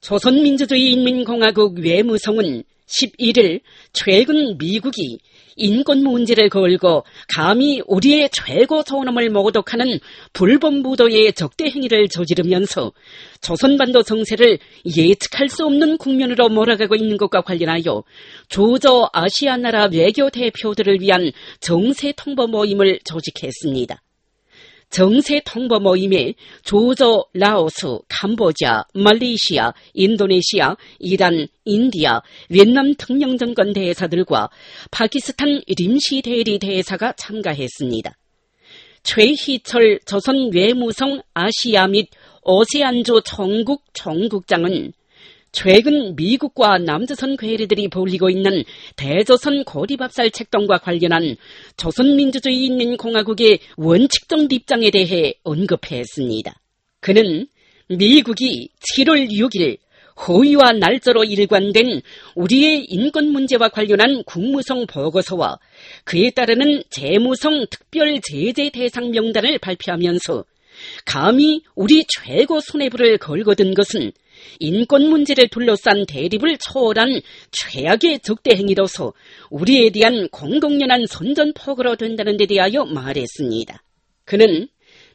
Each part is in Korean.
조선민주주의인민공화국 외무성은 11일 최근 미국이 인권 문제를 걸고 감히 우리의 최고 존엄을 모독하는 불법무도의 적대 행위를 저지르면서 조선반도 정세를 예측할 수 없는 국면으로 몰아가고 있는 것과 관련하여 주저 아시아 나라 외교 대표들을 위한 정세 통보 모임을 조직했습니다. 정세 통보 모임에 주저 라오스, 캄보디아, 말레이시아, 인도네시아, 이란, 인디아, 베트남 특명정권 대사들과 파키스탄 림시 대리 대사가 참가했습니다. 최희철 조선 외무성 아시아 및 오세안주 총국 총국장은 최근 미국과 남조선 괴뢰들이 벌이고 있는 대조선 고리밥살 책동과 관련한 조선민주주의인민공화국의 원칙적 입장에 대해 언급했습니다. 그는 미국이 7월 6일 허위와 날짜로 일관된 우리의 인권 문제와 관련한 국무성 보고서와 그에 따르는 재무성 특별 제재 대상 명단을 발표하면서 감히 우리 최고 수뇌부를 걸거든 것은 인권 문제를 둘러싼 대립을 초월한 최악의 적대 행위로서 우리에 대한 공동연한 선전포고로 된다는 데 대하여 말했습니다. 그는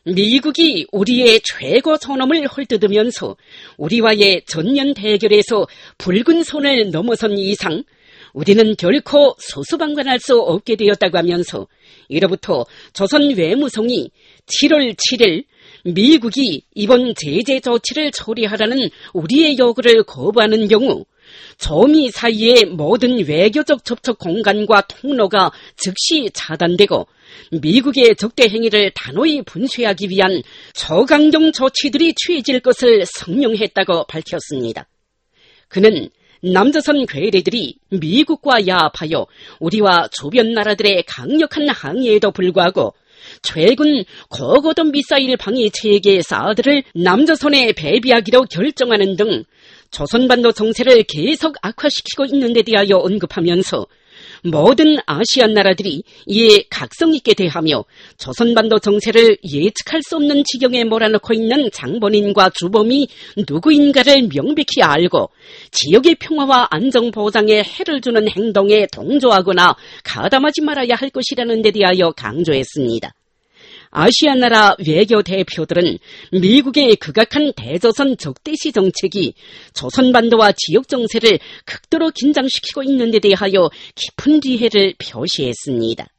미국이 우리의 최고 존엄을 헐뜯으면서 우리와의 전면 대결에서 붉은 선을 넘어선 이상 우리는 결코 수수방관할 수 없게 되었다고 하면서 이로부터 조선 외무성이 7월 7일 미국이 이번 제재 조치를 처리하라는 우리의 요구를 거부하는 경우 조미 사이의 모든 외교적 접촉 공간과 통로가 즉시 차단되고 미국의 적대 행위를 단호히 분쇄하기 위한 초강경 조치들이 취해질 것을 성명했다고 밝혔습니다. 그는 남조선 괴뢰들이 미국과 야합하여 우리와 주변 나라들의 강력한 항의에도 불구하고 최근 고고도 미사일 방위 체계 사드를 남조선에 배비하기로 결정하는 등 조선반도 정세를 계속 악화시키고 있는 데 대하여 언급하면서 모든 아시안 나라들이 이에 각성 있게 대하며 조선반도 정세를 예측할 수 없는 지경에 몰아넣고 있는 장본인과 주범이 누구인가를 명백히 알고 지역의 평화와 안정 보장에 해를 주는 행동에 동조하거나 가담하지 말아야 할 것이라는 데 대하여 강조했습니다. 아시안 나라 외교 대표들은 미국의 극악한 대조선 적대시 정책이 조선반도와 지역 정세를 극도로 긴장시키고 있는 데 대하여 깊은 리해를 표시했습니다.